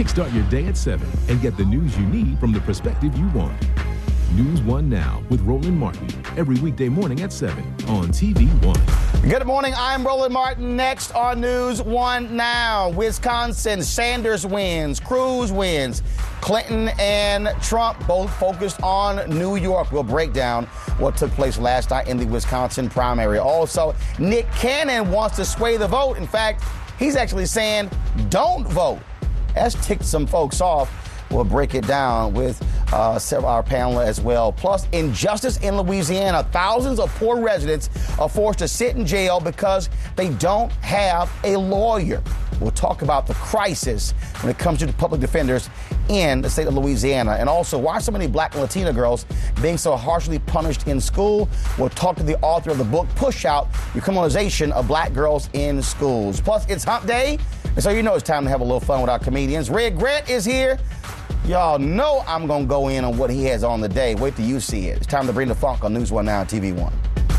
Kickstart your day at 7 and get the news you need from the perspective you want. News 1 Now with Roland Martin, every weekday morning at 7 on TV 1. Good morning, I'm Roland Martin. Next on News 1 Now, Wisconsin, Sanders wins, Cruz wins. Clinton and Trump both focused on New York. We'll break down what took place last night in the Wisconsin primary. Also, Nick Cannon wants to sway the vote. In fact, he's actually saying, don't vote. That's ticked some folks off. We'll break it down with several our panel as well. Plus, injustice in Louisiana. Thousands of poor residents are forced to sit in jail because they don't have a lawyer. We'll talk about the crisis when it comes to the public defenders in the state of Louisiana. And also, why are so many black and Latina girls being so harshly punished in school? We'll talk to the author of the book, Push Out, Decriminalization of Black Girls in Schools. Plus, it's hump day, and so you know it's time to have a little fun with our comedians. Red Grant is here. Y'all know I'm going to go in on what he has on the day. Wait till you see it. It's time to bring the funk on News 1 Now, TV 1.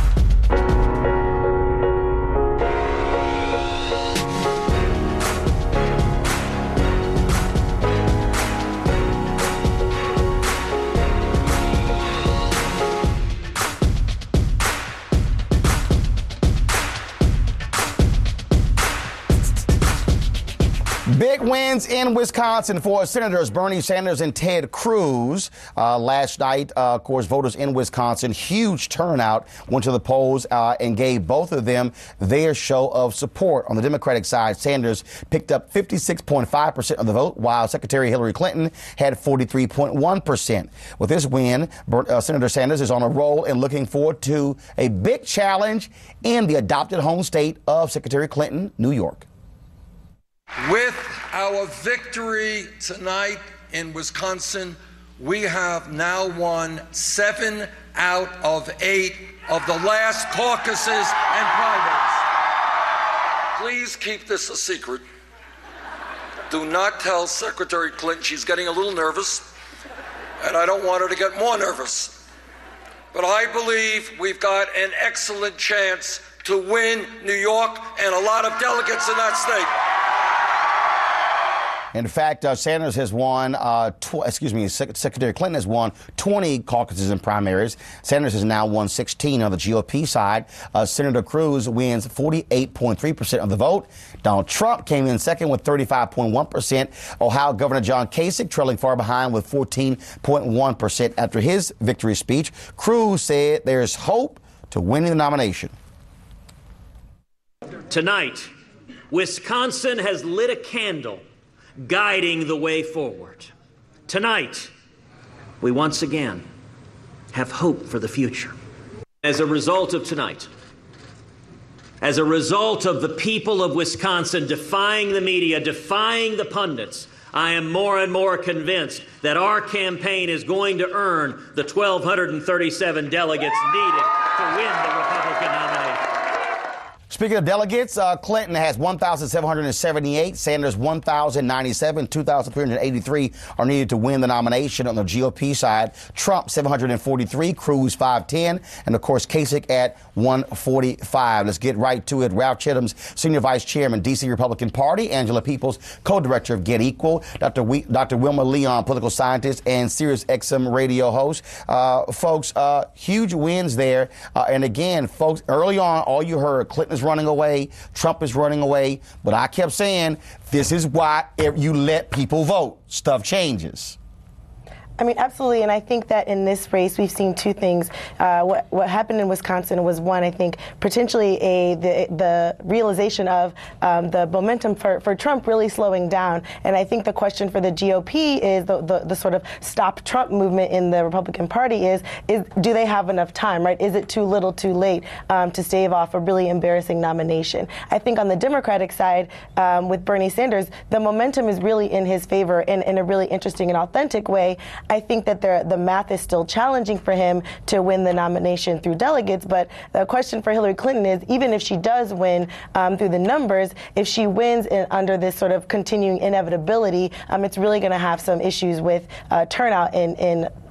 Big wins in Wisconsin for Senators Bernie Sanders and Ted Cruz. Last night, of course, voters in Wisconsin, huge turnout, went to the polls and gave both of them their show of support. On the Democratic side, Sanders picked up 56.5% of the vote, while Secretary Hillary Clinton had 43.1%. With this win, Senator Sanders is on a roll and looking forward to a big challenge in the adopted home state of Secretary Clinton, New York. With our victory tonight in Wisconsin, we have now won 7 out of 8 of the last caucuses and primaries. Please keep this a secret. Do not tell Secretary Clinton. She's getting a little nervous, and I don't want her to get more nervous. But I believe we've got an excellent chance to win New York and a lot of delegates in that state. In fact, Sanders has won, Secretary Clinton has won 20 caucuses and primaries. Sanders has now won 16 on the GOP side. Senator Cruz wins 48.3% of the vote. Donald Trump came in second with 35.1%. Ohio Governor John Kasich trailing far behind with 14.1% after his victory speech. Cruz said there's hope to winning the nomination. Tonight, Wisconsin has lit a candle guiding the way forward. Tonight, we once again have hope for the future. As a result of tonight, as a result of the people of Wisconsin defying the media, defying the pundits, I am more and more convinced that our campaign is going to earn the 1,237 delegates needed to win the Republican nomination. Speaking of delegates, Clinton has 1,778, Sanders 1,097, 2,383 are needed to win the nomination on the GOP side. Trump 743, Cruz 510, and of course Kasich at 145. Let's get right to it. Ralph Chittum's Senior Vice Chairman, D.C. Republican Party, Angela Peoples, Co-Director of Get Equal, Dr. Wilma Leon, political scientist and Sirius XM radio host. Folks, huge wins there. And again, folks, early on, all you heard, Clinton is running away, Trump is running away, but I kept saying, this is why you let people vote. Stuff changes. I mean, absolutely, and I think that in this race we've seen two things. What happened in Wisconsin was, one, I think, potentially the realization of the momentum for Trump really slowing down. And I think the question for the GOP is the sort of stop Trump movement in the Republican Party is do they have enough time, right? Is it too little too late to stave off a really embarrassing nomination? I think on the Democratic side, with Bernie Sanders, the momentum is really in his favor in a really interesting and authentic way. I think that the math is still challenging for him to win the nomination through delegates, but the question for Hillary Clinton is, even if she does win through the numbers, if she wins under this sort of continuing inevitability, it's really going to have some issues with turnout in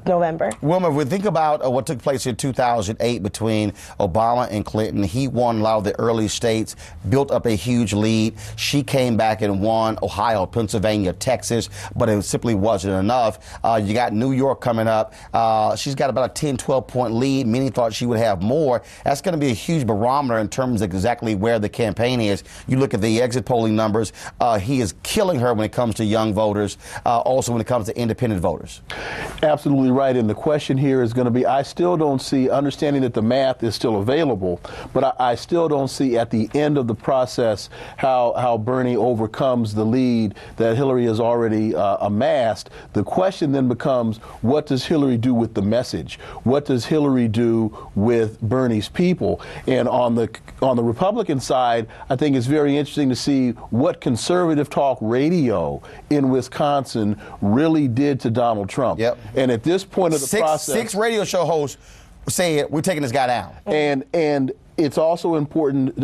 November. Wilma, if we think about what took place in 2008 between Obama and Clinton, he won a lot of the early states, built up a huge lead. She came back and won Ohio, Pennsylvania, Texas, but it simply wasn't enough. You got New York coming up. She's got about a 10, 12-point lead. Many thought she would have more. That's going to be a huge barometer in terms of exactly where the campaign is. You look at the exit polling numbers. He is killing her when it comes to young voters, also when it comes to independent voters. Absolutely right. And the question here is going to be, I still don't see, understanding that the math is still available, but I still don't see at the end of the process how Bernie overcomes the lead that Hillary has already amassed. The question then becomes, what does Hillary do with the message? What does Hillary do with Bernie's people? And on the Republican side, I think it's very interesting to see what conservative talk radio in Wisconsin really did to Donald Trump. Yep. And at this point of the process, 6 radio show hosts say we're taking this guy down. And it's also important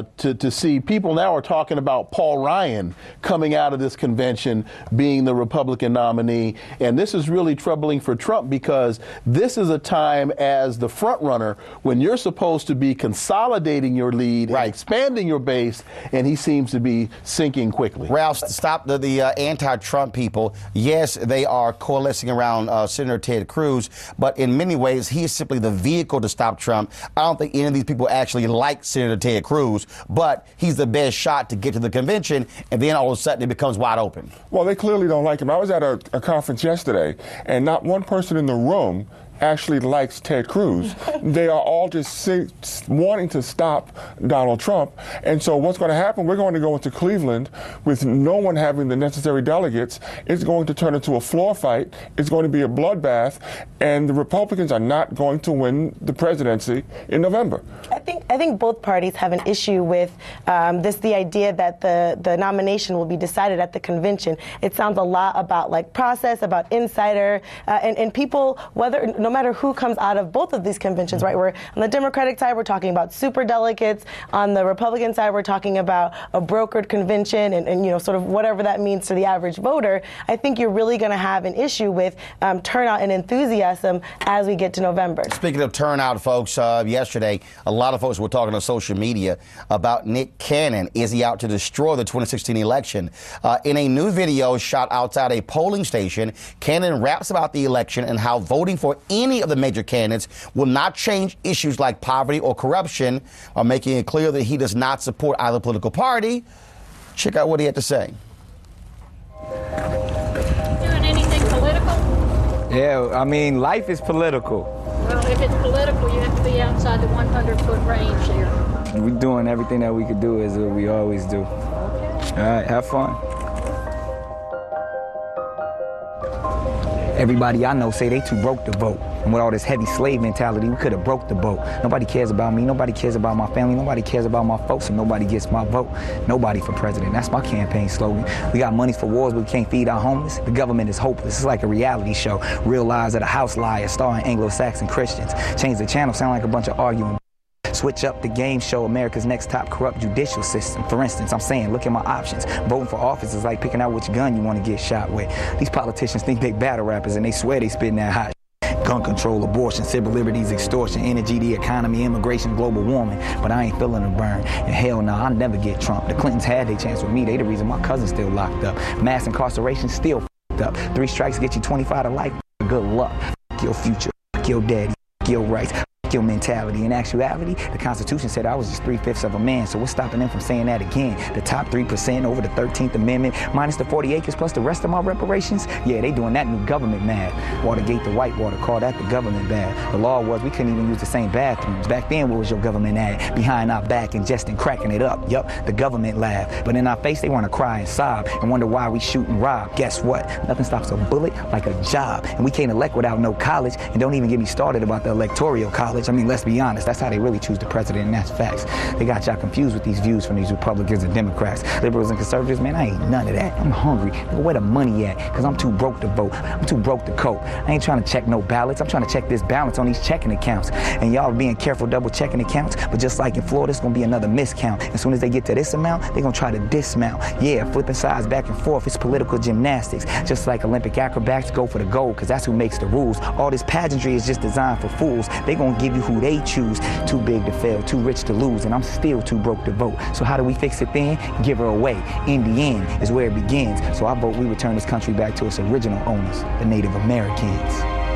to see people now are talking about Paul Ryan coming out of this convention being the Republican nominee. And this is really troubling for Trump because this is a time as the front runner when you're supposed to be consolidating your lead, right, and expanding your base, and he seems to be sinking quickly. Ralph, stop the anti-Trump people. Yes, they are coalescing around Senator Ted Cruz, but in many ways, he is simply the vehicle to stop Trump. I don't think any of these people actually like Senator Ted Cruz, but he's the best shot to get to the convention, and then all of a sudden it becomes wide open. Well, they clearly don't like him. I was at a conference yesterday, and not one person in the room actually likes Ted Cruz. They are all just wanting to stop Donald Trump. And so what's going to happen, we're going to go into Cleveland with no one having the necessary delegates. It's going to turn into a floor fight. It's going to be a bloodbath. And the Republicans are not going to win the presidency in November. I think both parties have an issue with the idea that the nomination will be decided at the convention. It sounds a lot about like process, about insider, and people, no matter who comes out of both of these conventions, right? We're on the Democratic side, we're talking about super delegates. On the Republican side, we're talking about a brokered convention and sort of whatever that means to the average voter. I think you're really going to have an issue with turnout and enthusiasm as we get to November. Speaking of turnout, folks, yesterday, a lot of folks were talking on social media about Nick Cannon. Is he out to destroy the 2016 election? In a new video shot outside a polling station, Cannon raps about the election and how voting for any of the major candidates will not change issues like poverty or corruption, making it clear that he does not support either political party. Check out what he had to say. Doing anything political? Yeah, I mean, life is political. Well, if it's political, you have to be outside the 100-foot range there. We're doing everything that we could do as we always do. All right, have fun. Everybody I know say they too broke to vote. And with all this heavy slave mentality, we could have broke the boat. Nobody cares about me. Nobody cares about my family. Nobody cares about my folks. And nobody gets my vote. Nobody for president. That's my campaign slogan. We got money for wars, but we can't feed our homeless. The government is hopeless. It's like a reality show. Real lives of the house liars starring Anglo-Saxon Christians. Change the channel, sound like a bunch of arguing. Switch up the game show, America's Next Top Corrupt Judicial System. For instance, I'm saying, look at my options. Voting for office is like picking out which gun you want to get shot with. These politicians think they battle rappers and they swear they spitting that hot. Gun control, abortion, civil liberties, extortion, energy, the economy, immigration, global warming. But I ain't feeling the burn. And hell no, I'll never get Trump. The Clintons had their chance with me. They the reason my cousin's still locked up. Mass incarceration still f***ed up. 3 strikes get you 25 to life. Good luck. F*** your future. F*** your daddy. F*** your rights. Your mentality. In actuality, the Constitution said I was just 3/5 of a man, so what's stopping them from saying that again? The top 3% over the 13th Amendment, minus the 40 acres plus the rest of my reparations? Yeah, they doing that new government mad. Watergate the Whitewater, call that the government bad. The law was we couldn't even use the same bathrooms. Back then, what was your government at? Behind our back, ingesting, cracking it up. Yup, the government laughed. But in our face, they want to cry and sob and wonder why we shoot and rob. Guess what? Nothing stops a bullet like a job. And we can't elect without no college. And don't even get me started about the electoral college. knowledge. I mean, let's be honest. That's how they really choose the president, and that's facts. They got y'all confused with these views from these Republicans and Democrats. Liberals and conservatives, man, I ain't none of that. I'm hungry. Where the money at? Because I'm too broke to vote. I'm too broke to cope. I ain't trying to check no ballots. I'm trying to check this balance on these checking accounts. And y'all being careful double checking accounts. But just like in Florida, it's going to be another miscount. As soon as they get to this amount, they're going to try to dismount. Yeah, flipping sides back and forth. It's political gymnastics. Just like Olympic acrobats go for the gold, because that's who makes the rules. All this pageantry is just designed for fools. They're going to give you who they choose. Too big to fail, too rich to lose, and I'm still too broke to vote. So how do we fix it then? Give her away. In the end is where it begins. So I vote we return this country back to its original owners, the Native Americans.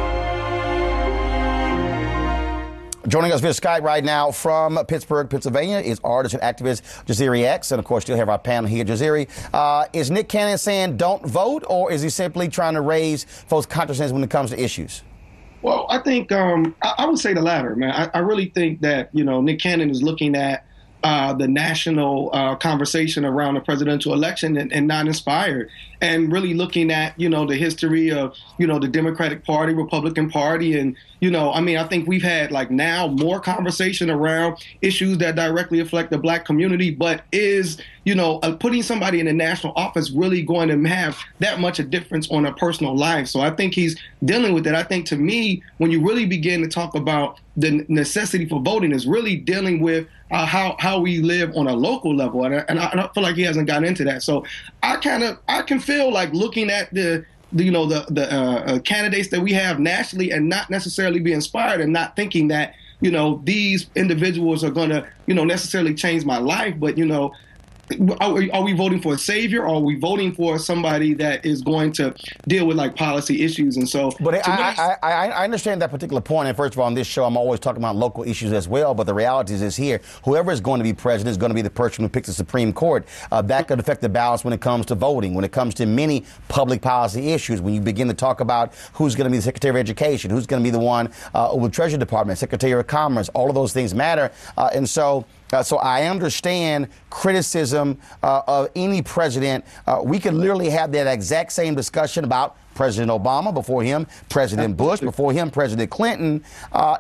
Joining us via Skype right now from Pittsburgh, Pennsylvania is artist and activist Jaziri X. And, of course, you'll have our panel here. Jaziri, is Nick Cannon saying don't vote, or is he simply trying to raise folks' consciousness when it comes to issues? Well, I think I would say the latter, man. I really think that, Nick Cannon is looking at the national conversation around the presidential election and not inspired, and really looking at, the history of, the Democratic Party, Republican Party. And, I think we've had now more conversation around issues that directly affect the black community. But is, putting somebody in a national office really going to have that much a difference on a personal life? So I think he's dealing with it. I think, to me, when you really begin to talk about the necessity for voting, is really dealing with how we live on a local level. And I feel like he hasn't gotten into that. So I can feel like looking at the candidates that we have nationally and not necessarily be inspired, and not thinking that, these individuals are going to, necessarily change my life. But, are we voting for a savior, or are we voting for somebody that is going to deal with policy issues? And so, but I understand that particular point. And first of all, on this show, I'm always talking about local issues as well. But the reality is here, whoever is going to be president is going to be the person who picks the Supreme Court. That could affect the balance when it comes to voting, when it comes to many public policy issues. When you begin to talk about who's going to be the Secretary of Education, who's going to be the one with the Treasury Department, Secretary of Commerce, all of those things matter. So I understand criticism of any president. We could literally have that exact same discussion about President Obama, before him, President Bush, before him, President Clinton. But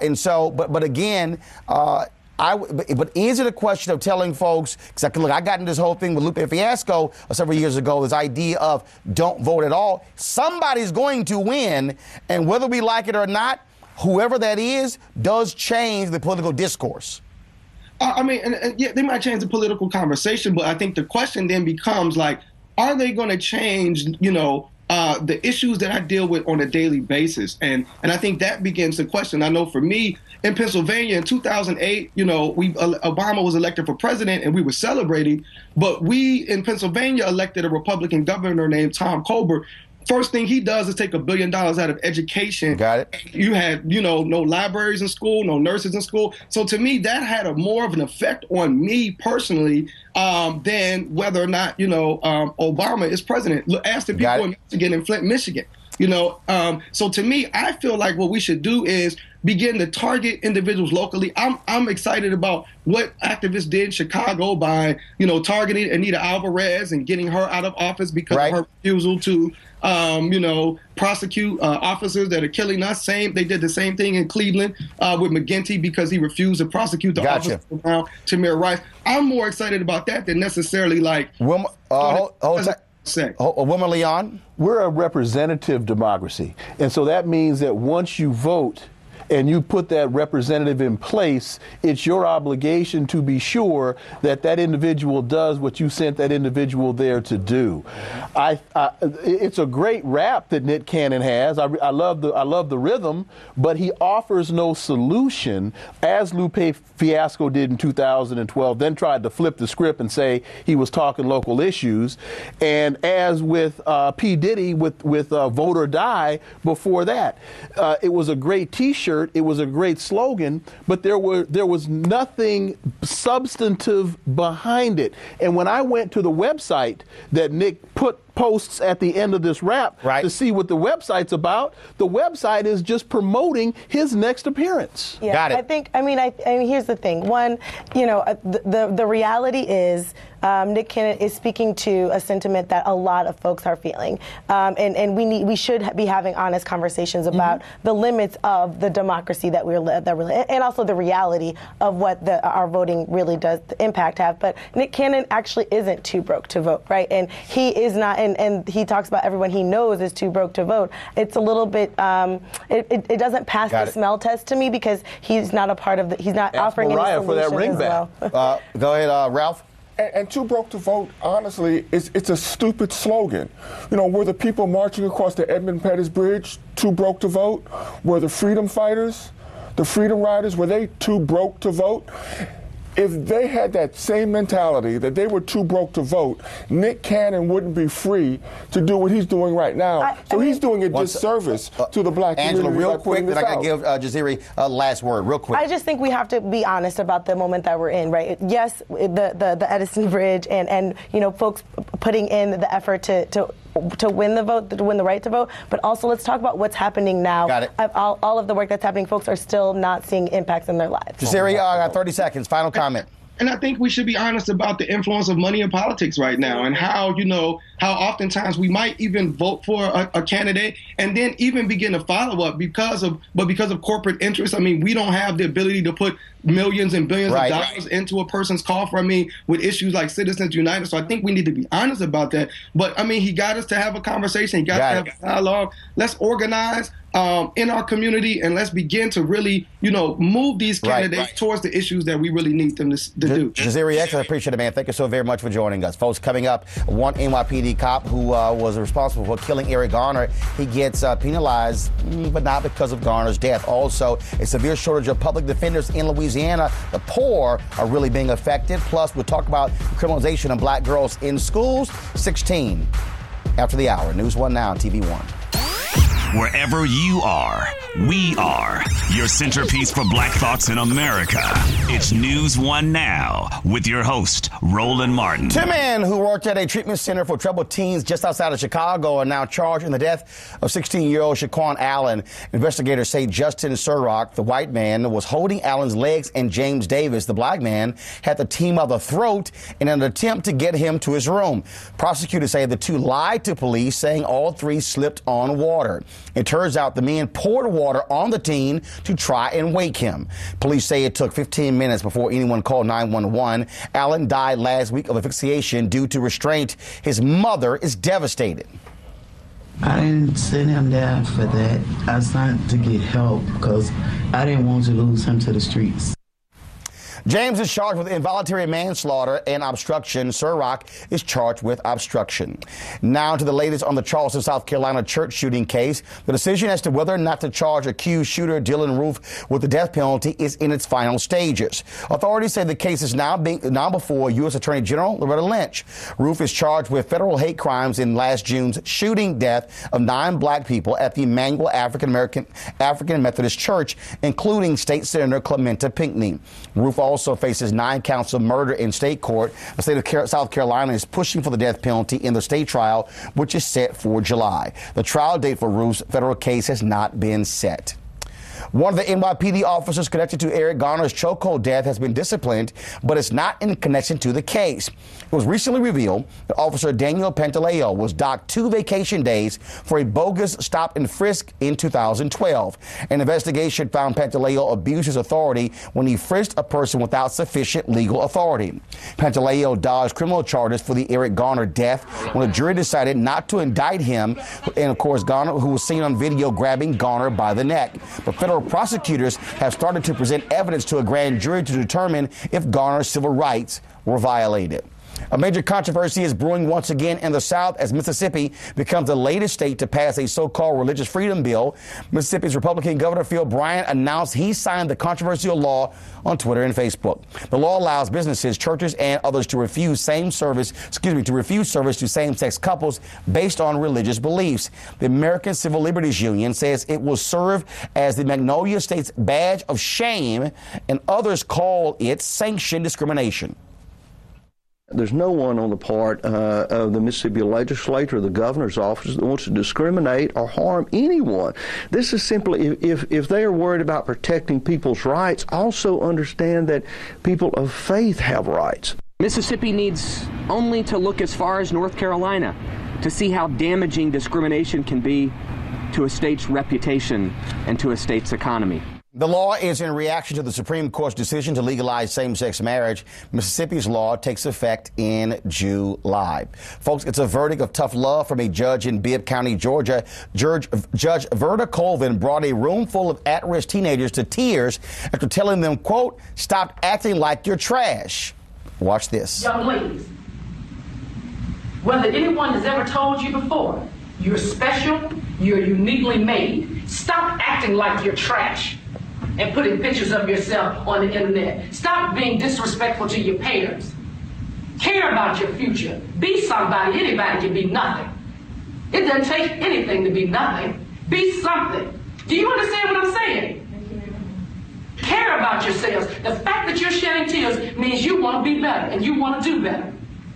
is it a question of telling folks, because I got into this whole thing with Lupe Fiasco several years ago, this idea of don't vote at all. Somebody's going to win, and whether we like it or not, whoever that is does change the political discourse. Yeah, they might change the political conversation, but I think the question then becomes are they going to change, the issues that I deal with on a daily basis? And I think that begins the question. I know for me in Pennsylvania in 2008, Obama was elected for president and we were celebrating, but we in Pennsylvania elected a Republican governor named Tom Colbert. First thing he does is take $1 billion out of education. Got it. You had, no libraries in school, no nurses in school. So to me, that had more of an effect on me personally than whether or not, Obama is president. Ask the people in Michigan and Flint, Michigan. So to me, I feel like what we should do is begin to target individuals locally. I'm excited about what activists did in Chicago by, targeting Anita Alvarez and getting her out of office because of her refusal to, prosecute officers that are killing us. They did the same thing in Cleveland with McGinty because he refused to prosecute the officer around Tamir Rice. I'm more excited about that than necessarily Wilmer Leon. We're a representative democracy. And so that means that once you vote and you put that representative in place, it's your obligation to be sure that that individual does what you sent that individual there to do. It's a great rap that Nick Cannon has. I love the rhythm, but he offers no solution, as Lupe Fiasco did in 2012, then tried to flip the script and say he was talking local issues, and as with P. Diddy with Vote or Die before that. It was a great T-shirt. It was a great slogan, but there was nothing substantive behind it. And when I went to the website that Nick put posts at the end of this rap to see what the website's about. The website is just promoting his next appearance. Yeah, Got it. I mean, here's the thing. One, the reality is Nick Cannon is speaking to a sentiment that a lot of folks are feeling, and we should be having honest conversations about the limits of the democracy that we're and also the reality of what our voting really does impact have. But Nick Cannon actually isn't too broke to vote, right? And he is not, and he talks about everyone he knows is too broke to vote. It's a little bit, it doesn't pass the smell test to me because he's not a part of he's not offering any solution for that ring as back. well. Go ahead, Ralph. And too broke to vote, honestly, it's a stupid slogan. You know, were the people marching across the Edmund Pettus Bridge too broke to vote? Were the freedom fighters, the freedom riders, were they too broke to vote? If they had that same mentality that they were too broke to vote, Nick Cannon wouldn't be free to do what he's doing right now. He's doing a disservice to the black community. Angela, real quick, then I got to give Jaziri a last word, real quick. I just think we have to be honest about the moment that we're in, right? Yes, the Edison Bridge and folks putting in the effort to win the vote, to win the right to vote, but also let's talk about what's happening now. Got it. All of the work that's happening, folks are still not seeing impacts in their lives. Jaziri, I got 30 seconds. Final comment. And I think we should be honest about the influence of money in politics right now and how oftentimes we might even vote for a candidate and then even begin to follow up because of corporate interests. I mean, we don't have the ability to put millions and billions of dollars into a person's coffer, with issues like Citizens United. So I think we need to be honest about that. But, he got us to have a conversation. He got us to have a dialogue. Let's organize in our community, and let's begin to really, move these candidates towards the issues that we really need them to do. Jaziri X, I appreciate it, man. Thank you so very much for joining us. Folks, coming up, one NYPD cop who was responsible for killing Eric Garner, he gets penalized, but not because of Garner's death. Also, a severe shortage of public defenders in Louisiana. The poor are really being affected. Plus, we'll talk about criminalization of black girls in schools. 16 after the hour. News 1 Now, TV 1. Wherever you are, we are your centerpiece for black thoughts in America. It's News 1 Now with your host, Roland Martin. Two men who worked at a treatment center for troubled teens just outside of Chicago are now charged in the death of 16-year-old Shaquan Allen. Investigators say Justin Surrock, the white man, was holding Allen's legs, and James Davis, the black man, had the team by the throat in an attempt to get him to his room. Prosecutors say the two lied to police, saying all three slipped on water. It turns out the men poured water on the teen to try and wake him. Police say it took 15 minutes before anyone called 911. Allen died last week of asphyxiation due to restraint. His mother is devastated. I didn't send him there for that. I sent to get help because I didn't want to lose him to the streets. James is charged with involuntary manslaughter and obstruction. Surrock is charged with obstruction. Now to the latest on the Charleston, South Carolina church shooting case. The decision as to whether or not to charge accused shooter Dylan Roof with the death penalty is in its final stages. Authorities say the case is now before U.S. Attorney General Loretta Lynch. Roof is charged with federal hate crimes in last June's shooting death of 9 black people at the Emmanuel African Methodist Church, including State Senator Clementa Pinckney. Roof also faces 9 counts of murder in state court. The state of South Carolina is pushing for the death penalty in the state trial, which is set for July. The trial date for Roof's federal case has not been set. One of the NYPD officers connected to Eric Garner's chokehold death has been disciplined, but it's not in connection to the case. It was recently revealed that Officer Daniel Pantaleo was docked 2 vacation days for a bogus stop and frisk in 2012. An investigation found Pantaleo abused his authority when he frisked a person without sufficient legal authority. Pantaleo dodged criminal charges for the Eric Garner death when a jury decided not to indict him, and of course Garner, who was seen on video grabbing Garner by the neck. But federal prosecutors have started to present evidence to a grand jury to determine if Garner's civil rights were violated. A major controversy is brewing once again in the South as Mississippi becomes the latest state to pass a so-called religious freedom bill. Mississippi's Republican Governor Phil Bryant announced he signed the controversial law on Twitter and Facebook. The law allows businesses, churches, and others to refuse service to same-sex couples based on religious beliefs. The American Civil Liberties Union says it will serve as the Magnolia State's badge of shame, and others call it sanctioned discrimination. There's no one on the part of the Mississippi legislature or the governor's office that wants to discriminate or harm anyone. This is simply, if they are worried about protecting people's rights, also understand that people of faith have rights. Mississippi needs only to look as far as North Carolina to see how damaging discrimination can be to a state's reputation and to a state's economy. The law is in reaction to the Supreme Court's decision to legalize same-sex marriage. Mississippi's law takes effect in July. Folks, it's a verdict of tough love from a judge in Bibb County, Georgia. Judge Verda Colvin brought a room full of at-risk teenagers to tears after telling them, quote, "Stop acting like you're trash." Watch this. Young ladies, whether anyone has ever told you before, you're special, you're uniquely made. Stop acting like you're trash and putting pictures of yourself on the internet. Stop being disrespectful to your parents. Care about your future. Be somebody. Anybody can be nothing. It doesn't take anything to be nothing. Be something. Do you understand what I'm saying? Care about yourselves. The fact that you're shedding tears means you want to be better and you want to do better.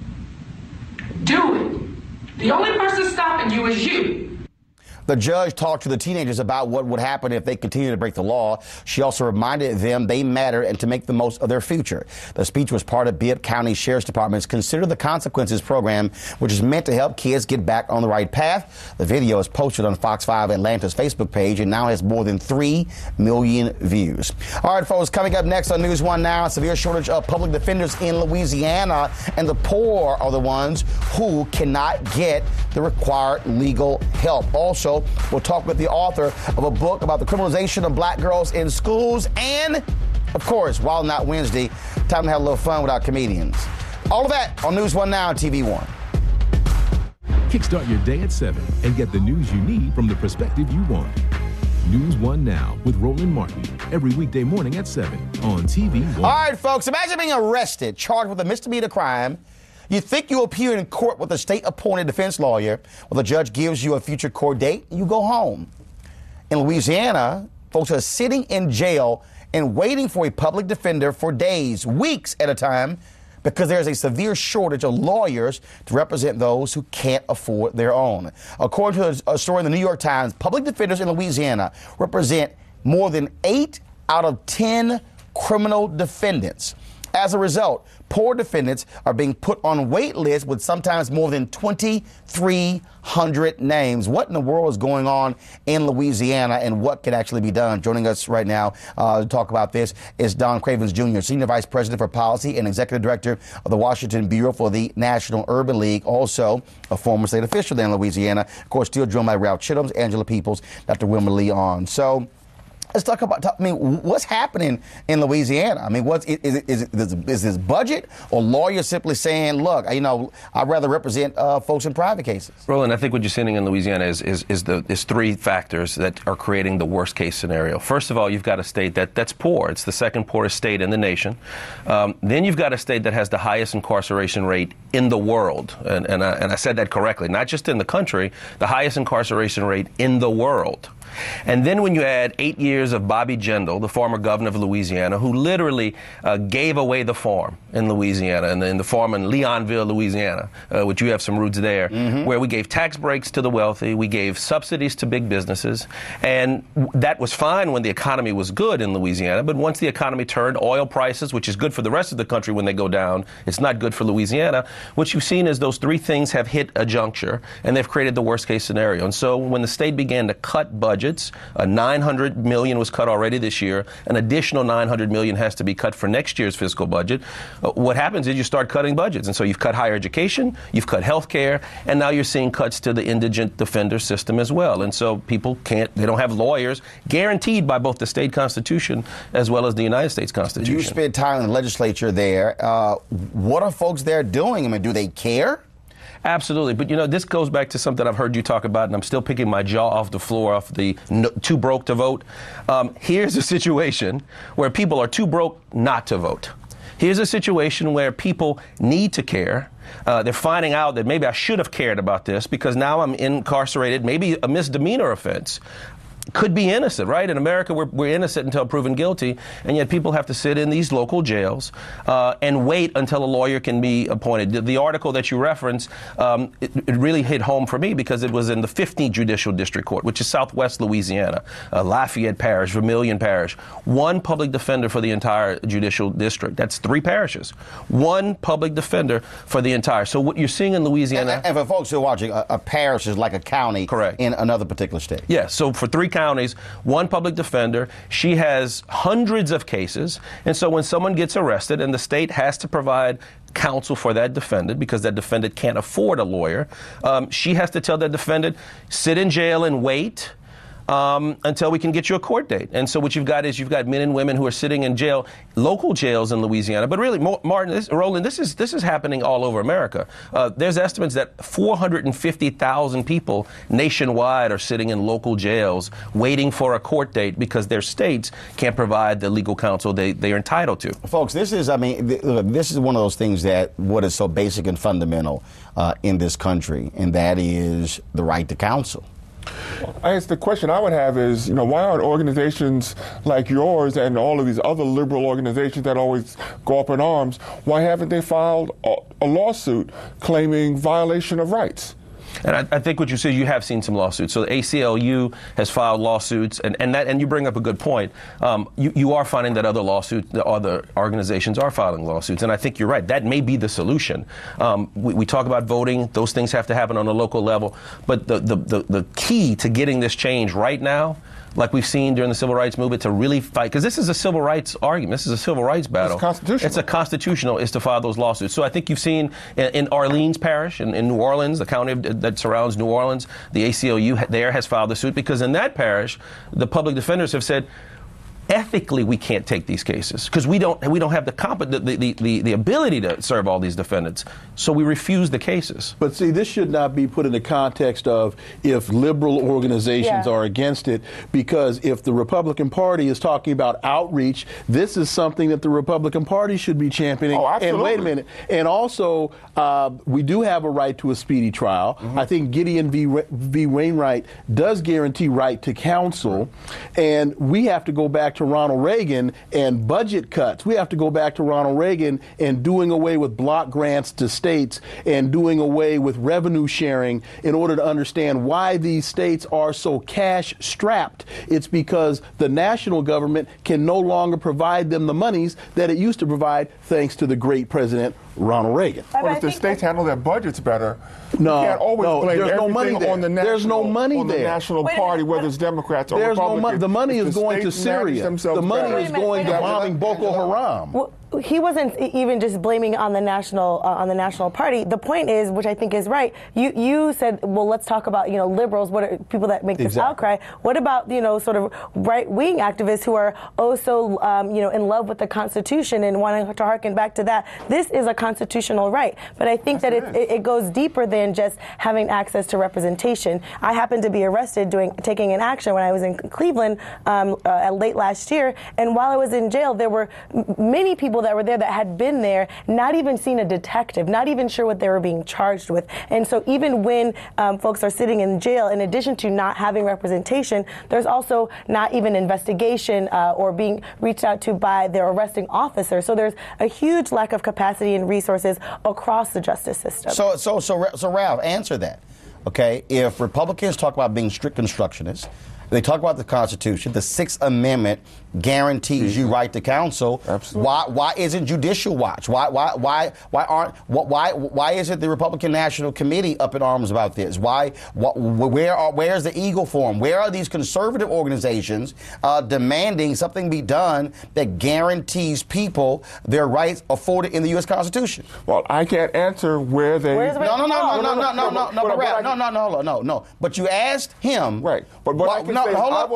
Do it. The only person stopping you is you. The judge talked to the teenagers about what would happen if they continue to break the law. She also reminded them they matter and to make the most of their future. The speech was part of Bibb County Sheriff's Department's Consider the Consequences program, which is meant to help kids get back on the right path. The video is posted on Fox 5 Atlanta's Facebook page and now has more than 3 million views. All right, folks, coming up next on News One Now, a severe shortage of public defenders in Louisiana, and the poor are the ones who cannot get the required legal help. Also, we'll talk with the author of a book about the criminalization of black girls in schools. And, of course, Wild Not Wednesday, time to have a little fun with our comedians. All of that on News One Now, TV One. Kickstart your day at 7 and get the news you need from the perspective you want. News One Now with Roland Martin, every weekday morning at 7 on TV One. All right, folks, imagine being arrested, charged with a misdemeanor crime. You think you appear in court with a state-appointed defense lawyer. Well, the judge gives you a future court date, and you go home. In Louisiana, folks are sitting in jail and waiting for a public defender for days, weeks at a time, because there's a severe shortage of lawyers to represent those who can't afford their own. According to a story in the New York Times, public defenders in Louisiana represent more than 8 out of 10 criminal defendants. As a result, poor defendants are being put on wait lists with sometimes more than 2,300 names. What in the world is going on in Louisiana, and what can actually be done? Joining us right now to talk about this is Don Cravens Jr., Senior Vice President for Policy and Executive Director of the Washington Bureau for the National Urban League, also a former state official there in Louisiana. Of course, still joined by Ralph Chittum, Angela Peoples, Dr. Wilma Leon. So let's talk about, what's happening in Louisiana? I mean, is this budget, or lawyers simply saying, look, I'd rather represent folks in private cases? Roland, I think what you're seeing in Louisiana is 3 factors that are creating the worst case scenario. First of all, you've got a state that's poor. It's the second poorest state in the nation. Then you've got a state that has the highest incarceration rate in the world. And I said that correctly, not just in the country, the highest incarceration rate in the world. And then when you add 8 years of Bobby Jindal, the former governor of Louisiana, who literally gave away the farm in Louisiana, and the farm in Leonville, Louisiana, which you have some roots there, where we gave tax breaks to the wealthy, we gave subsidies to big businesses, and that was fine when the economy was good in Louisiana, but once the economy turned, oil prices, which is good for the rest of the country when they go down, it's not good for Louisiana. What you've seen is those 3 things have hit a juncture, and they've created the worst case scenario. And so when the state began to cut budgets, $900 million was cut already this year. An additional $900 million has to be cut for next year's fiscal budget. What happens is you start cutting budgets. And so you've cut higher education, you've cut health care, and now you're seeing cuts to the indigent defender system as well. And so people they don't have lawyers guaranteed by both the state constitution as well as the United States Constitution. You spent time in the legislature there. What are folks there doing? I mean, do they care? Absolutely. But, this goes back to something I've heard you talk about, and I'm still picking my jaw off the floor off the too broke to vote. Here's a situation where people are too broke not to vote. Here's a situation where people need to care. They're finding out that maybe I should have cared about this because now I'm incarcerated, maybe a misdemeanor offense. could be innocent, right? In America, we're innocent until proven guilty, and yet people have to sit in these local jails and wait until a lawyer can be appointed. The article that you referenced, it really hit home for me because it was in the 15th Judicial District Court, which is Southwest Louisiana, Lafayette Parish, Vermilion Parish. One public defender for the entire judicial district. That's 3 parishes. One public defender for the entire. So what you're seeing in Louisiana... And for folks who are watching, a parish is like a county in another particular state. Yes, so for 3 counties, one public defender. She has hundreds of cases, and so when someone gets arrested and the state has to provide counsel for that defendant because that defendant can't afford a lawyer, she has to tell that defendant, sit in jail and wait until we can get you a court date. And so what you've got is you've got men and women who are sitting in jail, local jails in Louisiana. But really, Martin, Roland, this is happening all over America. There's estimates that 450,000 people nationwide are sitting in local jails waiting for a court date because their states can't provide the legal counsel they are entitled to. Folks, this is one of those things that what is so basic and fundamental in this country, and that is the right to counsel. I guess the question I would have is, why aren't organizations like yours and all of these other liberal organizations that always go up in arms, why haven't they filed a lawsuit claiming violation of rights? And I think what you see, you have seen some lawsuits. So the ACLU has filed lawsuits, and you bring up a good point. You are finding that other organizations are filing lawsuits, and I think you're right. That may be the solution. We talk about voting; those things have to happen on a local level. But the key to getting this change right now, like we've seen during the civil rights movement, to really fight, because this is a civil rights argument. This is a civil rights battle. It's constitutional. It's a constitutional, is to file those lawsuits. So I think you've seen in Orleans Parish, in New Orleans, the county that surrounds New Orleans, the ACLU there has filed the suit because in that parish, the public defenders have said, ethically, we can't take these cases because we don't have the ability to serve all these defendants. So we refuse the cases. But see, this should not be put in the context of if liberal organizations are against it, because if the Republican Party is talking about outreach, this is something that the Republican Party should be championing. Oh, absolutely. And wait a minute. And also, we do have a right to a speedy trial. Mm-hmm. I think Gideon v. Wainwright does guarantee right to counsel, and we have to go back to Ronald Reagan and budget cuts. We have to go back to Ronald Reagan and doing away with block grants to states and doing away with revenue sharing in order to understand why these states are so cash strapped. It's because the national government can no longer provide them the monies that it used to provide thanks to the great President Ronald Reagan. But if the states handle their budgets better, no, you can't always blame there's no money there. on the national, there's no money on the there. national party, whether it's Democrats or Republicans. Republicans. No money. The money is going to Syria. The money is going to bombing Boko Haram. Well, he wasn't even just blaming on the national party. The point is, which I think is right. You said, well, let's talk about liberals. What are people that make this outcry? What about sort of right wing activists who are so in love with the Constitution and wanting to harken back to that? This is a constitutional right, but I think that it goes deeper than just having access to representation. I happened to be arrested taking an action when I was in Cleveland late last year, and while I was in jail, there were many people that were there that had been there, not even seen a detective, not even sure what they were being charged with. And so even when folks are sitting in jail, in addition to not having representation, there's also not even investigation or being reached out to by their arresting officer. So there's a huge lack of capacity and resources across the justice system. So Ralph, answer that. Okay, if Republicans talk about being strict constructionists, they talk about the Constitution, the Sixth Amendment guarantees you right to counsel. Absolutely. Why isn't Judicial Watch? Why isn't the Republican National Committee up in arms about this? Where's the Eagle Forum? Where are these conservative organizations demanding something be done that guarantees people their rights afforded in the U.S. Constitution? Well, I can't answer where they. No. But you asked him. Right. But what I can say is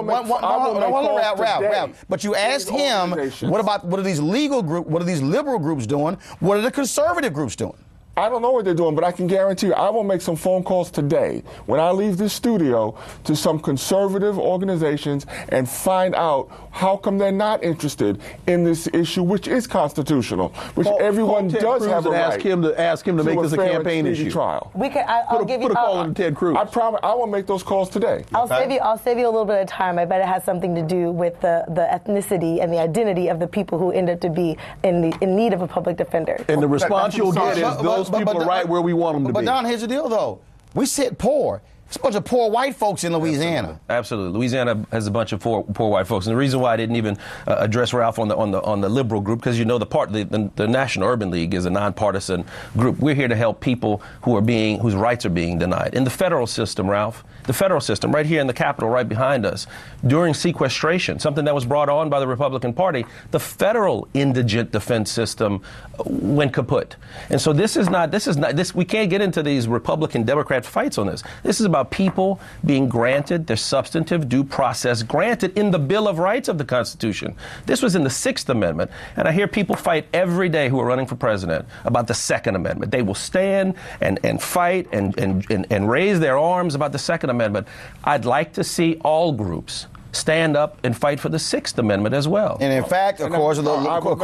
Ralph. But you asked him, what are these legal groups? What are these liberal groups doing? What are the conservative groups doing? I don't know what they're doing, but I can guarantee you I will make some phone calls today when I leave this studio to some conservative organizations and find out how come they're not interested in this issue, which is constitutional, which everyone does have a right. Ask him to make this a campaign issue. Trial. I'll give you a call on Ted Cruz. I promise I will make those calls today. I'll save you a little bit of time. I bet it has something to do with the ethnicity and the identity of the people who end up to be in need of a public defender. And the response you'll get is those people are right where we want them to be. But Don, here's the deal, though. We sit poor. There's a bunch of poor white folks in Louisiana. Absolutely. Louisiana has a bunch of poor white folks. And the reason why I didn't even address Ralph on the liberal group, because you know the National Urban League is a nonpartisan group. We're here to help people whose rights are being denied. In the federal system, Ralph, the federal system, right here in the Capitol, right behind us, during sequestration, something that was brought on by the Republican Party, the federal indigent defense system went kaput. And so this. We can't get into these Republican-Democrat fights on this. This is about people being granted their substantive due process granted in the Bill of Rights of the Constitution. This was in the Sixth Amendment, and I hear people fight every day who are running for president about the Second Amendment. They will stand and fight and raise their arms about the Second Amendment. I'd like to see all groups stand up and fight for the Sixth Amendment as well. And in fact, of course, look, you had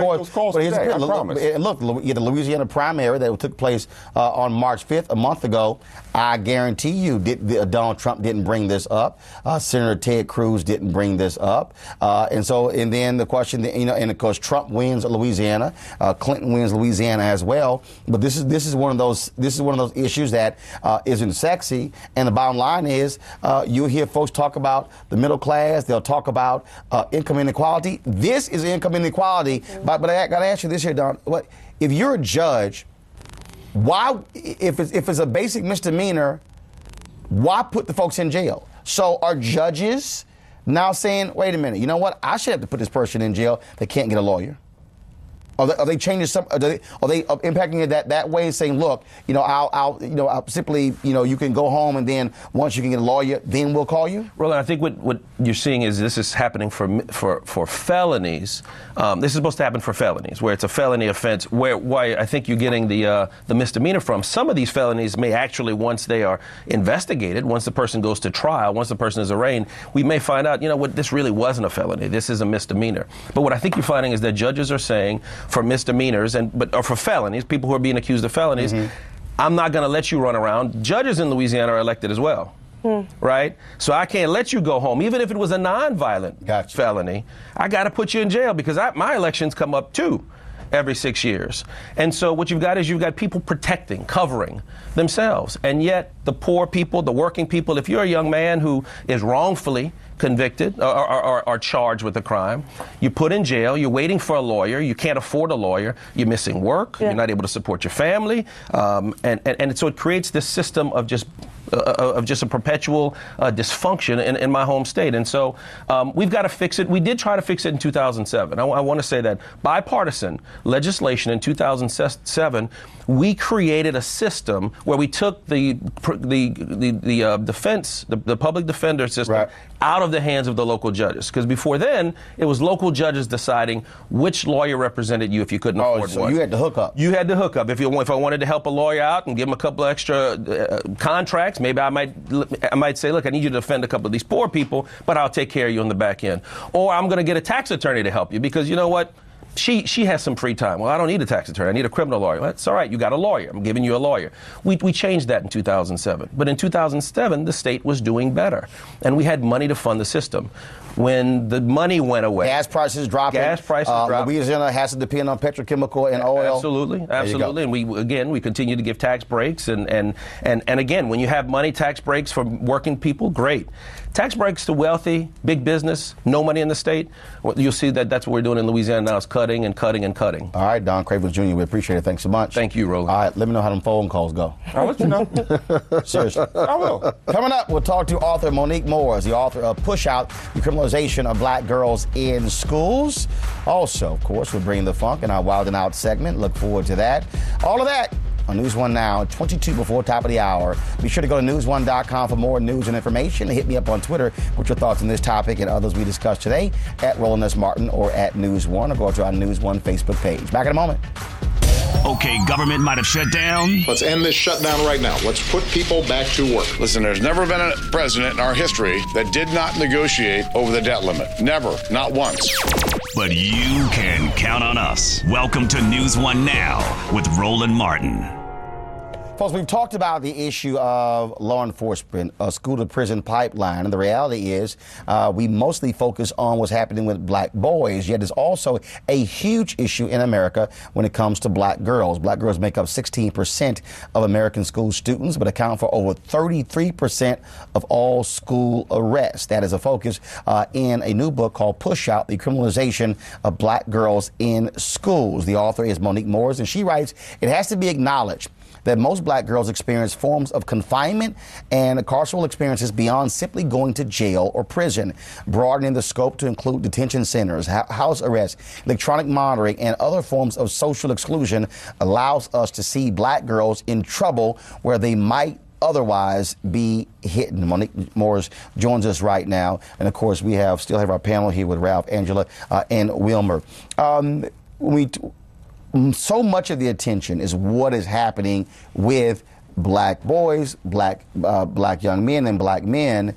the Louisiana primary that took place on March 5th, a month ago. I guarantee you Donald Trump didn't bring this up. Senator Ted Cruz didn't bring this up. And then the question, and of course, Trump wins Louisiana. Clinton wins Louisiana as well. But this is one of those issues that isn't sexy. And the bottom line is, you hear folks talk about the middle class. They'll talk about income inequality. This is income inequality. But I got to ask you this here, Don. If you're a judge, why, if it's a basic misdemeanor, why put the folks in jail? So are judges now saying, wait a minute, you know what? I should have to put this person in jail. They can't get a lawyer. Are they changing some? Are they impacting it that way, saying, look, I'll simply, you can go home, and then once you can get a lawyer, then we'll call you? Well, I think what you're seeing is this is happening for felonies. This is supposed to happen for felonies, where it's a felony offense. Why I think you're getting the misdemeanor from. Some of these felonies may actually, once they are investigated, once the person goes to trial, once the person is arraigned, we may find out, this really wasn't a felony. This is a misdemeanor. But what I think you're finding is that judges are saying, for misdemeanors or for felonies, people who are being accused of felonies, I'm not going to let you run around. Judges in Louisiana are elected as well, right? So I can't let you go home, even if it was a nonviolent felony. I got to put you in jail because my elections come up too every 6 years. And so what you've got people protecting, covering themselves. And yet the poor people, the working people, if you're a young man who is wrongfully convicted or charged with a crime, you're put in jail, you're waiting for a lawyer, you can't afford a lawyer, you're missing work, you're not able to support your family, and so it creates this system of just a perpetual dysfunction in my home state. And so we've got to fix it. We did try to fix it in 2007. I want to say that bipartisan legislation in 2007, we created a system where we took the defense, the public defender system, out of the hands of the local judges. Because before then, it was local judges deciding which lawyer represented you if you couldn't afford one. So you had to hook up. You had to hook up. If I wanted to help a lawyer out and give him a couple of extra contracts, maybe I might say, look, I need you to defend a couple of these poor people, but I'll take care of you on the back end. Or I'm going to get a tax attorney to help you because you know what? She has some free time. Well, I don't need a tax attorney. I need a criminal lawyer. Well, that's all right. You got a lawyer. I'm giving you a lawyer. We changed that in 2007. But in 2007, the state was doing better. And we had money to fund the system. When the money went away. Gas prices dropping. Louisiana has to depend on petrochemical and oil. Absolutely. And we continue to give tax breaks. And again, when you have money, tax breaks for working people, great. Tax breaks to wealthy, big business, no money in the state. Well, you'll see that's what we're doing in Louisiana now is cutting and cutting and cutting. All right, Don Craven Jr., we appreciate it. Thanks so much. Thank you, Roland. All right, let me know how them phone calls go. I'll let you know. Seriously. I will. Coming up, we'll talk to author Monique Moores, the author of Push Out, the Criminalization of Black Girls in Schools. Also, of course, we're bringing the funk in our Wild and Out segment. Look forward to that. All of that on News One Now, 22 before top of the hour. Be sure to go to newsone.com for more news and information. Hit me up on Twitter with your thoughts on this topic and others we discussed today at Roland S. Martin or at News One, or go to our News One Facebook page. Back in a moment. Okay, government might have shut down. Let's end this shutdown right now. Let's put people back to work. Listen, there's never been a president in our history that did not negotiate over the debt limit. Never. Not once. But you can count on us. Welcome to News One Now with Roland Martin. Folks, we've talked about the issue of law enforcement, a school-to-prison pipeline, and the reality is we mostly focus on what's happening with black boys, yet there's also a huge issue in America when it comes to black girls. Black girls make up 16% of American school students, but account for over 33% of all school arrests. That is a focus in a new book called Push Out, The Criminalization of Black Girls in Schools. The author is Monique Moores, and she writes, it has to be acknowledged that most black girls experience forms of confinement and carceral experiences beyond simply going to jail or prison, broadening the scope to include detention centers, house arrest, electronic monitoring, and other forms of social exclusion allows us to see black girls in trouble where they might otherwise be hidden. Monique Moores joins us right now. And of course, we still have our panel here with Ralph, Angela, and Wilmer. So much of the attention is what is happening with black boys, black young men and black men,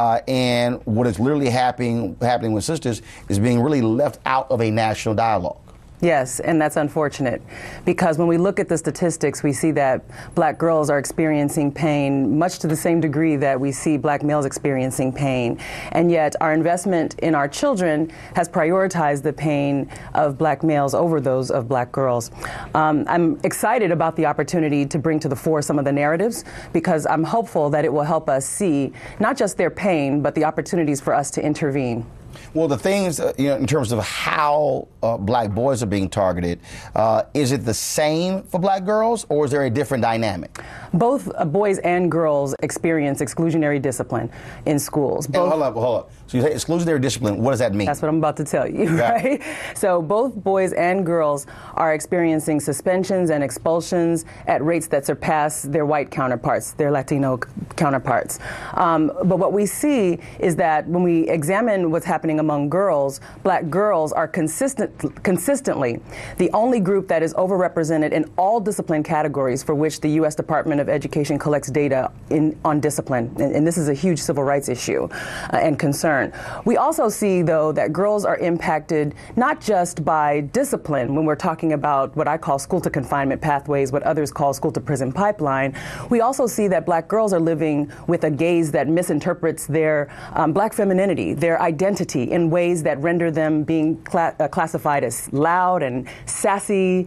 and what is literally happening with sisters is being really left out of a national dialogue. Yes, and that's unfortunate because when we look at the statistics, we see that black girls are experiencing pain much to the same degree that we see black males experiencing pain. And yet our investment in our children has prioritized the pain of black males over those of black girls. I'm excited about the opportunity to bring to the fore some of the narratives because I'm hopeful that it will help us see not just their pain, but the opportunities for us to intervene. Well, the things, in terms of how black boys are being targeted, is it the same for black girls or is there a different dynamic? Both boys and girls experience exclusionary discipline in schools. Hold up. So you say exclusionary discipline, what does that mean? That's what I'm about to tell you, right? So both boys and girls are experiencing suspensions and expulsions at rates that surpass their white counterparts, their Latino counterparts. But what we see is that when we examine what's happening among girls, black girls are consistently the only group that is overrepresented in all discipline categories for which the U.S. Department of Education collects data on discipline. And this is a huge civil rights issue and concern. We also see, though, that girls are impacted not just by discipline when we're talking about what I call school-to-confinement pathways, what others call school-to-prison pipeline. We also see that black girls are living with a gaze that misinterprets their black femininity, their identity in ways that render them being classified as loud and sassy,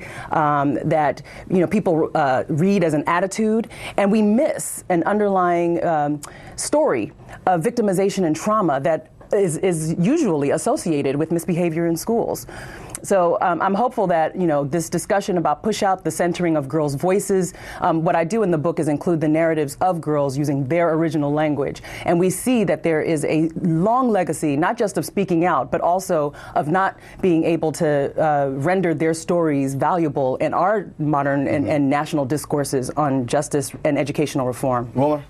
that people read as an attitude, and we miss an underlying story of victimization and trauma that is usually associated with misbehavior in schools. So I'm hopeful that, this discussion about Push Out, the centering of girls' voices, what I do in the book is include the narratives of girls using their original language. And we see that there is a long legacy, not just of speaking out, but also of not being able to render their stories valuable in our modern and national discourses on justice and educational reform. Roller?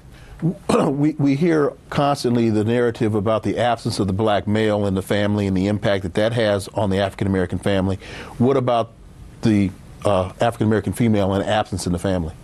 We hear constantly the narrative about the absence of the black male in the family and the impact that has on the African-American family. What about the African-American female and absence in the family?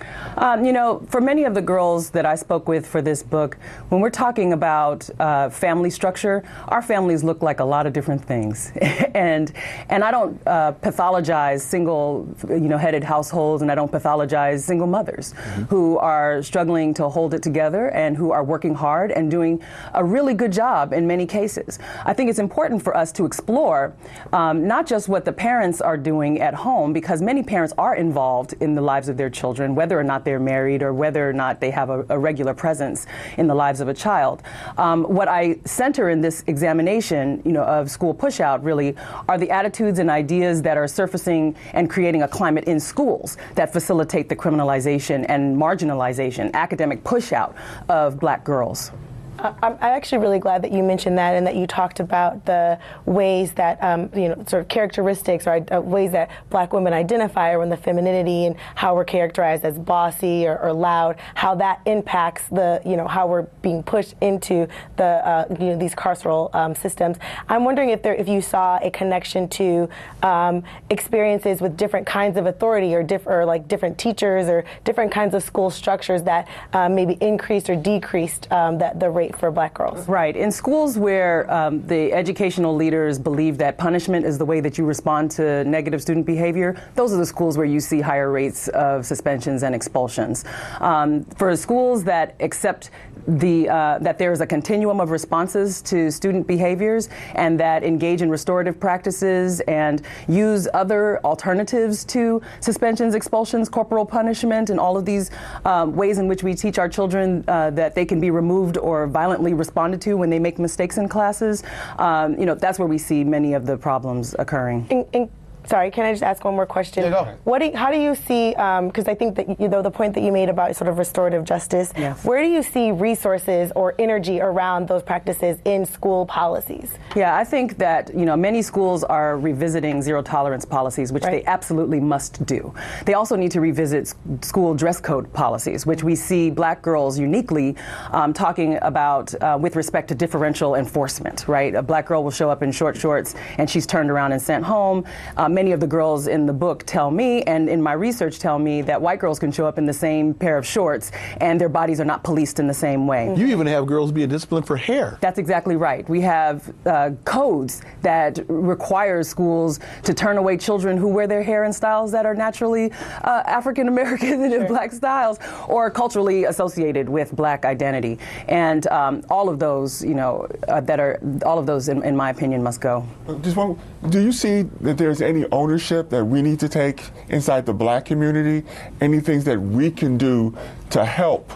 For many of the girls that I spoke with for this book, when we're talking about family structure, our families look like a lot of different things. and I don't pathologize single, headed households, and I don't pathologize single mothers who are struggling to hold it together and who are working hard and doing a really good job in many cases. I think it's important for us to explore not just what the parents are doing at home, because many parents are involved in the lives of their children, whether or not they're married or whether or not they have a regular presence in the lives of a child. What I center in this examination, of school push-out really are the attitudes and ideas that are surfacing and creating a climate in schools that facilitate the criminalization and marginalization, academic push-out of black girls. I'm actually really glad that you mentioned that and that you talked about the ways that, sort of characteristics or ways that black women identify around the femininity and how we're characterized as bossy or loud, how that impacts the, how we're being pushed into the, these carceral systems. I'm wondering if you saw a connection to experiences with different kinds of authority or different teachers or different kinds of school structures that maybe increased or decreased the rate for black girls. Right. In schools where the educational leaders believe that punishment is the way that you respond to negative student behavior, those are the schools where you see higher rates of suspensions and expulsions. For schools that accept that there is a continuum of responses to student behaviors and that engage in restorative practices and use other alternatives to suspensions, expulsions, corporal punishment, and all of these ways in which we teach our children that they can be removed or violently responded to when they make mistakes in classes, that's where we see many of the problems occurring. Sorry, can I just ask one more question? Yeah, go ahead. How do you see, because I think that, the point that you made about sort of restorative justice, yes. Where do you see resources or energy around those practices in school policies? Yeah, I think that, many schools are revisiting zero tolerance policies, which they absolutely must do. They also need to revisit school dress code policies, which we see black girls uniquely talking about with respect to differential enforcement, right? A black girl will show up in short shorts and she's turned around and sent home. Many of the girls in the book tell me, and in my research tell me, that white girls can show up in the same pair of shorts and their bodies are not policed in the same way. You even have girls being disciplined for hair. That's exactly right. We have codes that require schools to turn away children who wear their hair in styles that are naturally African American and in black styles or culturally associated with black identity. And all of those, in my opinion, must go. Do you see that there's any ownership that we need to take inside the black community? Any things that we can do to help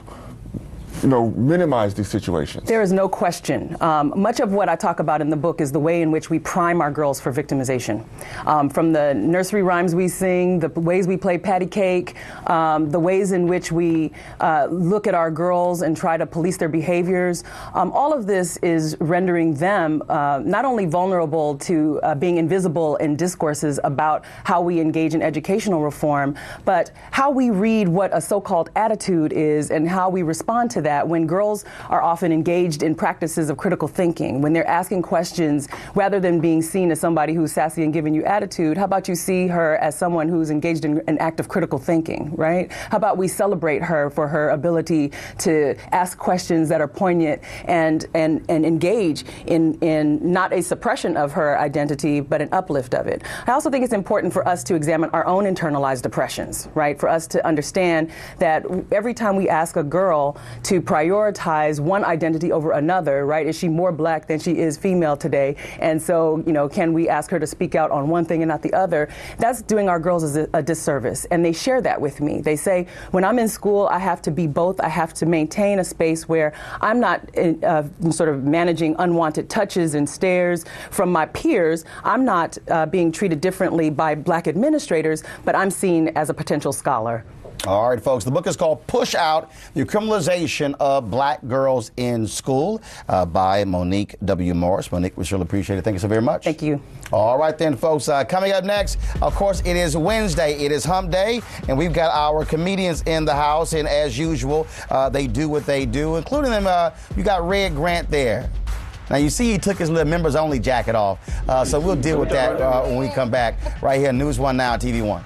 minimize these situations? There is no question. Much of what I talk about in the book is the way in which we prime our girls for victimization. From the nursery rhymes we sing, the ways we play patty cake, the ways in which we look at our girls and try to police their behaviors. All of this is rendering them not only vulnerable to being invisible in discourses about how we engage in educational reform, but how we read what a so-called attitude is and how we respond to that when girls are often engaged in practices of critical thinking, when they're asking questions rather than being seen as somebody who's sassy and giving you attitude. How about you see her as someone who's engaged in an act of critical thinking, right? How about we celebrate her for her ability to ask questions that are poignant and engage in not a suppression of her identity, but an uplift of it. I also think it's important for us to examine our own internalized oppressions, right? For us to understand that every time we ask a girl to prioritize one identity over another, right? Is she more black than she is female today? And so, can we ask her to speak out on one thing and not the other? That's doing our girls a disservice. And they share that with me. They say, when I'm in school, I have to be both. I have to maintain a space where I'm not sort of managing unwanted touches and stares from my peers. I'm not being treated differently by black administrators, but I'm seen as a potential scholar. All right, folks, the book is called Push Out, The Criminalization of Black Girls in School by Monique W. Morris. Monique, we surely appreciate it. Thank you so very much. Thank you. All right, then, folks, coming up next, of course, it is Wednesday. It is Hump Day, and we've got our comedians in the house, and as usual, they do what they do, including them, you got Red Grant there. Now, you see he took his little members-only jacket off, so we'll deal with that when we come back right here, News 1 Now, TV 1.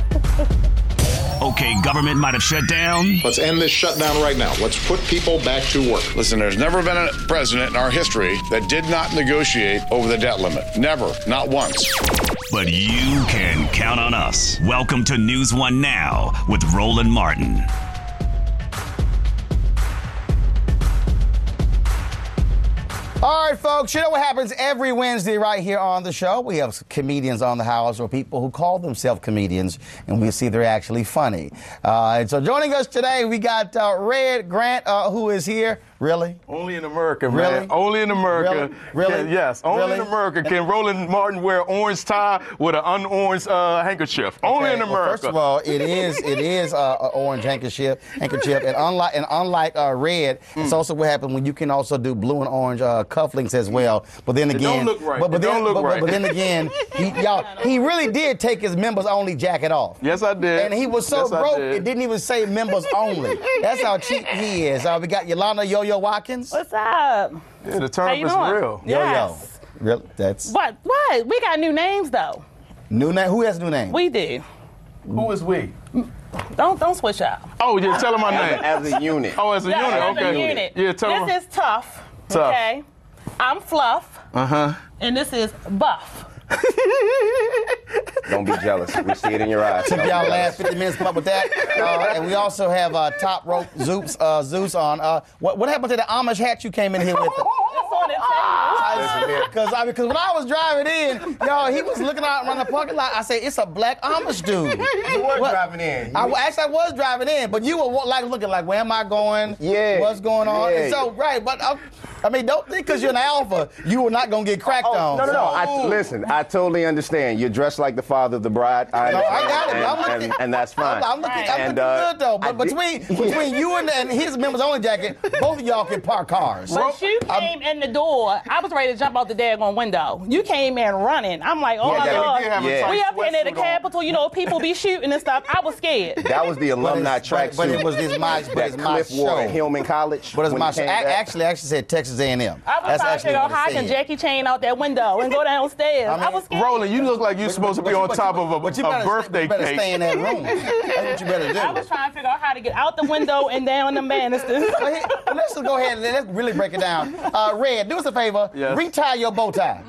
Okay, government might have shut down. Let's end this shutdown right now. Let's put people back to work. Listen, there's never been a president in our history that did not negotiate over the debt limit. Never. Not once. But you can count on us. Welcome to News 1 Now with Roland Martin. All right, folks, you know what happens every Wednesday right here on the show? We have comedians on the house or people who call themselves comedians, and we see they're actually funny. And so joining us today, we got Red Grant, who is here. Really? Only in America, Really? man. Only in America. Really? Yes, only Really? in America can Roland Martin wear orange tie with an unorange handkerchief. Only in Well, America. first of all, it is an orange handkerchief, and unlike red, it's also what happens when you can also do blue and orange cufflinks as well. But then again, don't look right. But It don't look right. But then again, he really did take his members only jacket off. Yes, I did. And he was so Yes, I broke, did. it didn't even say members only. That's how cheap he is. We got Yolanda Yo-Yo Watkins. What's up? Yeah, the How turnip you is doing? real. Yes. Really? That's What? We got new names though. new name. Who has new name? We do. Who is we? Don't switch out. Oh, yeah, tell him my name. As a unit. Oh, as a unit, As okay. a unit. Yeah, tell him. This is Tough. Tough. Okay. I'm Fluff. Uh-huh. And this is Buff. Don't be jealous. We see it in your eyes. Took Don't be y'all jealous. last 50 minutes to come up with that. And we also have Top Rope Zeus on. What happened to the Amish hat you came in here with? Because when I was driving in, y'all, he was looking out around the parking lot. I said, it's a black Amish dude. You were driving in. I was driving in, but you were looking like, where am I going? Yeah. What's going on? Yeah. And so, right, but don't think because you're an alpha, you are not going to get cracked on. No. Listen, I totally understand. You're dressed like the father of the bride. I got it. And that's fine. I'm looking good, though. But between you and his members only jacket, both of y'all can park cars. But you came in the door. I was ready to jump out the daggone window. You came in running. I'm like, oh my God. We up here at the Capitol, people be shooting and stuff. I was scared. That was the alumni track but suit it was my that Cliff wore at Hillman College. But it's when my he show. came back. Actually said Texas A&M. I was trying to figure out how I can Jackie Chain out that window and go downstairs. I was scared. Roland, you look like you're supposed to be on top of a birthday you better cake. stay in that room. That's what you better do. I was trying to figure out how to get out the window and down the banisters. Let's just go ahead and let's really break it down. Red, do us a favor. Yes. Retie your bow tie.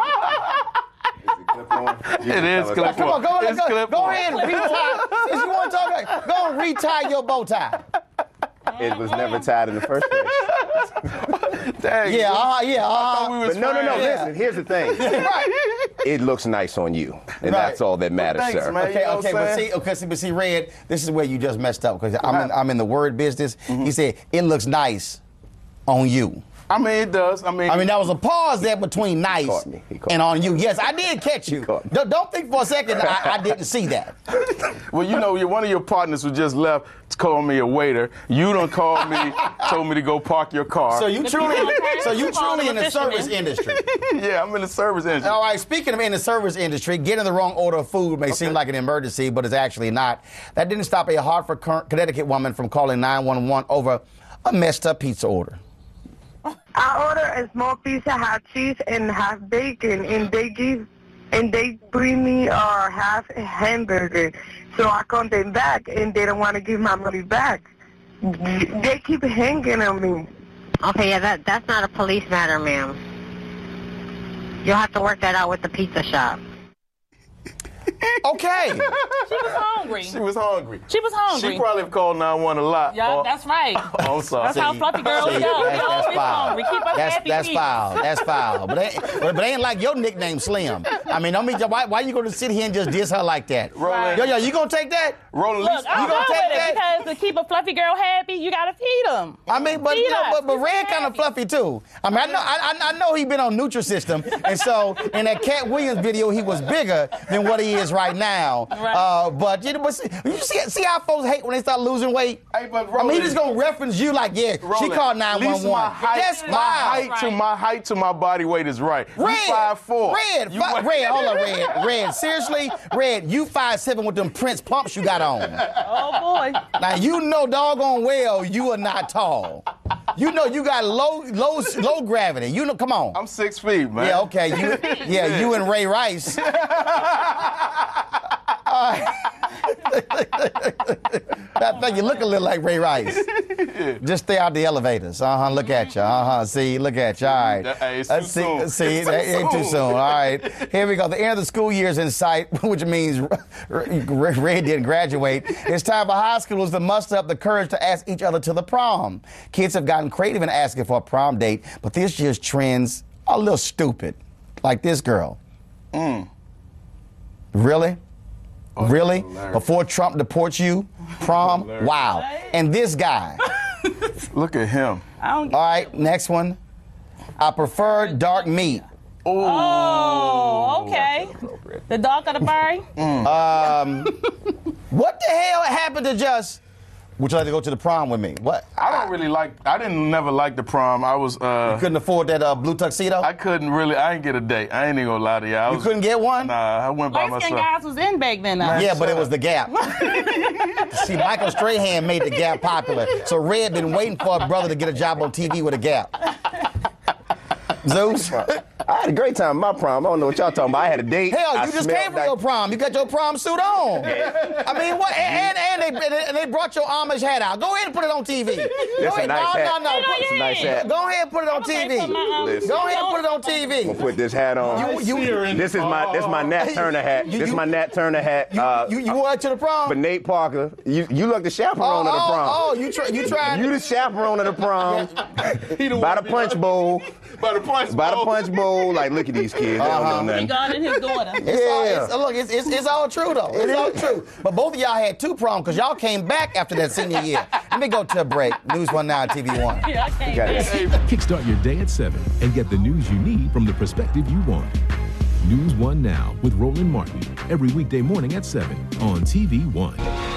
It is clip Come on, go on. ahead and retie. Since you want to talk, go and retie your bow tie. It was never tied in the first place. Dang. But no. Listen, here's the thing. It looks nice on you, and that's all that matters, thanks, sir. man. But see, Red, this is where you just messed up because I'm in the word business. He said it looks nice on you. I mean, it does. I mean, there was a pause there between nice and on you. Yes, I did catch you. Don't think for a second I didn't see that. Well, one of your partners who just left called me a waiter. You done called me, told me to go park your car. So you truly in the service industry. Yeah, I'm in the service industry. All right, speaking of in the service industry, getting the wrong order of food may seem like an emergency, but it's actually not. That didn't stop a Hartford, Connecticut woman from calling 911 over a messed up pizza order. I order a small pizza, half cheese and half bacon, and they bring me half hamburger. So I call them back, and they don't want to give my money back. They keep hanging on me. Okay, yeah, that's not a police matter, ma'am. You'll have to work that out with the pizza shop. Okay. She was hungry. She was hungry. She was hungry. She probably called 911 a lot. Yeah, that's right. Oh, I'm sorry. That's how fluffy girls go. That's foul. Keep us happy. That's foul. That's foul. But it ain't like your nickname Slim. I mean, why you gonna sit here and just diss her like that? Roland. Yo, you gonna take that? Roland, Look, I'm you gonna good take with that? it because to keep a fluffy girl happy, you gotta feed them. I mean, but Red kind of fluffy too. I mean, I know he been on Nutrisystem, and so in that Cat Williams video, he was bigger than what he is right now. Right. But you see how folks hate when they start losing weight. Hey, but I mean, he just gonna reference you like, yeah, Roland, she called 911. That's my height to my body weight is right. Red, you 5'4". Red, hold on, Red. Seriously, Red, you 5'7" with them Prince pumps you got on. Oh boy. Now you know doggone well you are not tall. You know you got low gravity. You know, come on. I'm 6 feet, man. Yeah, okay. You and Ray Rice. I think you look a little like Ray Rice. Just stay out the elevators. Look at you. See, look at you. All right. Hey, it's too soon. See, it ain't too soon. All right. Here we go. The end of the school year is in sight, which means Red didn't graduate. It's time for high schoolers to muster up the courage to ask each other to the prom. Kids have gotten creative in asking for a prom date, but this year's trends are a little stupid. Like this girl. Really? Really? Before Trump deports you? Prom? Wow. And this guy. Look at him. All right, next one. I prefer dark meat. Oh, okay. The dog got a furry? What the hell happened to just? Would you like to go to the prom with me? What? I didn't never like the prom. I was. You couldn't afford that blue tuxedo? I couldn't really. I didn't get a date. I ain't even gonna lie to y'all. You couldn't get one? Nah, I went by myself. Light-skinned guys was in back then, though. Yeah, but it was the Gap. See, Michael Strahan made the Gap popular. So Red been waiting for a brother to get a job on TV with a Gap. Zeus? I had a great time at my prom. I don't know what y'all talking about. I had a date. Hell, you just came from your prom. You got your prom suit on. I mean, what? And they brought your Amish hat out. Go ahead and put it on TV. That's a nice hat. No. It's a nice hat. Go ahead and put it on TV. Go ahead and put it on TV. I'm gonna put this hat on. This is my Nat Turner hat. This is my Nat Turner hat. You wore it to the prom? But Nate Parker, you look the chaperone of the prom. Oh, you tried. You the chaperone of the prom. By the punch bowl. By the punch bowl. Like, look at these kids. They don't know nothing. Regarding his daughter. It's all true, though. It's all true. But both of y'all had two proms because y'all came back after that senior year. Let me go to a break. News 1 Now, TV 1. Yeah, I came back. Kickstart your day at 7 and get the news you need from the perspective you want. News 1 Now with Roland Martin. Every weekday morning at 7 on TV 1.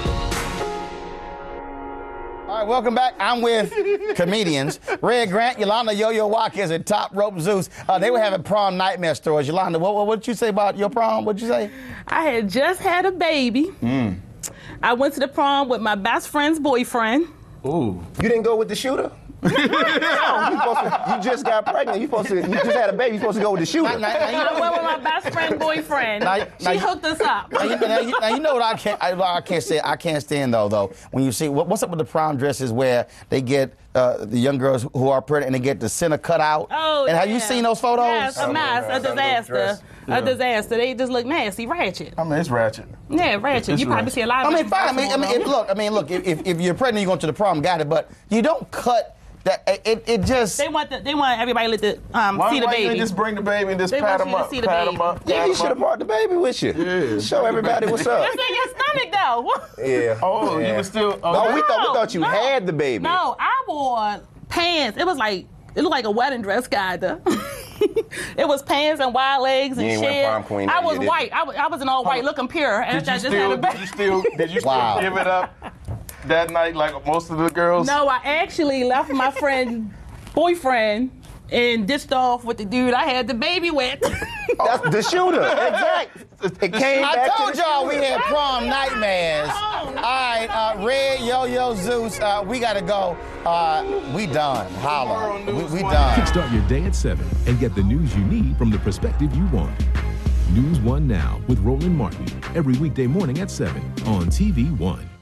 All right, welcome back. I'm with comedians. Red Grant, Yolanda Yo-Yo Watkins, and Top Rope Zeus. They were having prom nightmare stories. Yolanda, what did you say about your prom? What did you say? I had just had a baby. I went to the prom with my best friend's boyfriend. Ooh. You didn't go with the shooter? No, you just got pregnant. You just had a baby. You're supposed to go with the shooter. I went with my best friend boyfriend. She hooked us up. Now you know what I can't say. I can't stand though. When you see what's up with the prom dresses where they get the young girls who are pregnant and they get the center cut out. Oh, and have you seen those photos? Yes, a mess, a disaster. A disaster. They just look nasty, ratchet. I mean, it's ratchet. Yeah, ratchet. You probably see a lot of. I mean, fine. Look. If you're pregnant, you're going to the prom. Got it. But you don't cut. That it just they want everybody to see the baby. Why you just bring the baby and just pat him up? Yeah, you should have brought the baby with you. Yeah. Show everybody what's up. It's in your stomach though. Yeah. Oh, yeah. You were still. No, we thought you had the baby. No, I wore pants. It looked like a wedding dress, kinda. It was pants and wide legs and shit. I was white. I was in all white, looking pure. And Did you still give it up? That night, like most of the girls? No, I actually left my friend's boyfriend and dished off with the dude I had the baby with. That's the shooter. Exactly. It came back I told y'all we had prom nightmares. All right, Red, Yo-Yo, Zeus, we got to go. We done. Holla. We done. Kickstart your day at 7 and get the news you need from the perspective you want. News 1 Now with Roland Martin. Every weekday morning at 7 on TV 1.